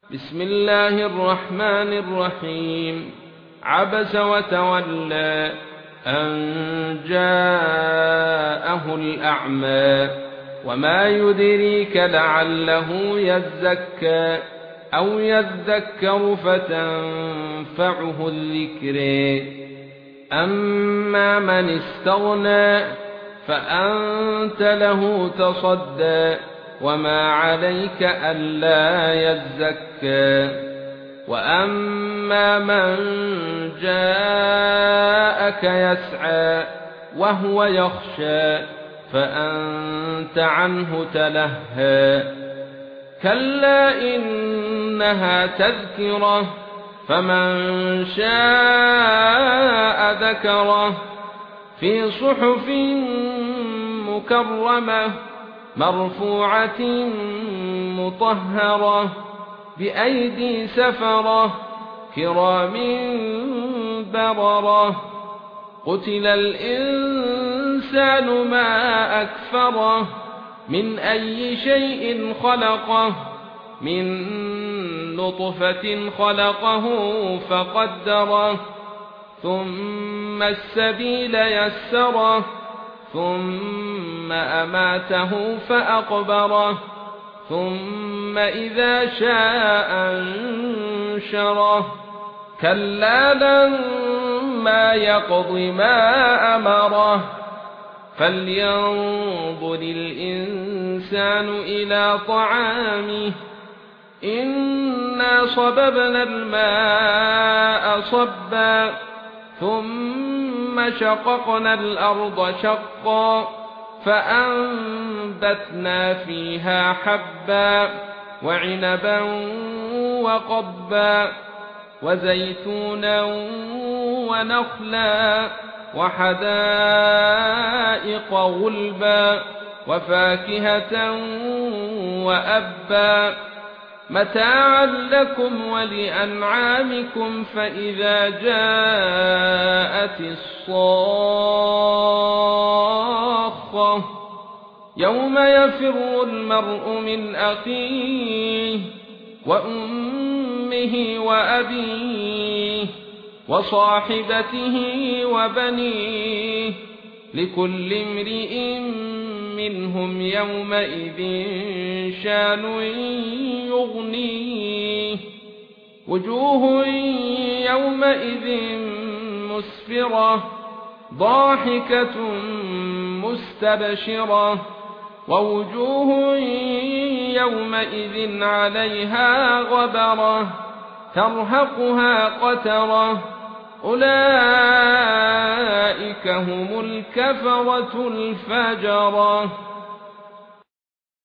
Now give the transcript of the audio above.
بسم الله الرحمن الرحيم. عبس وتولى أن جاءه الأعمى وما يدريك لعله يزكى أو يذكر فتنفعه الذكر. أما من استغنى فأنت له تصدى وما عليك ألا يزكى. وأما من جاءك يسعى وهو يخشى فأنت عنه تلهى. كلا إنها تذكرة فمن شاء ذكره في صحف مكرمة مرفوعة مطهرة بأيدي سفرة كرام بررة. قتل الإنسان ما أكفره من أي شيء خلقه من نطفة خلقه فقدره ثم السبيل يسره ثم أماته فأقبره ثم إذا شاء أنشره. كلا لما يقض ما أمره فلينظر الإنسان إلى طعامه إنا صببنا الماء صبا ثم شققنا الأرض شقا فأنبتنا فيها حبا وعنبا وقبا وزيتونا ونخلا وحدائق غلبا وفاكهة وأبا متاعا لكم ولأنعامكم. فإذا جاءت الصاخة يوم يفر المرء من أخيه وأمه وأبيه وصاحبته وبنيه لكل امرئ منهم يومئذ شان يغنيه. وجوه يومئذ مسفرة ضاحكة مستبشرة ووجوه يومئذ عليها غبرة ترهقها قترة أولئك هم الكفرة الفجرة.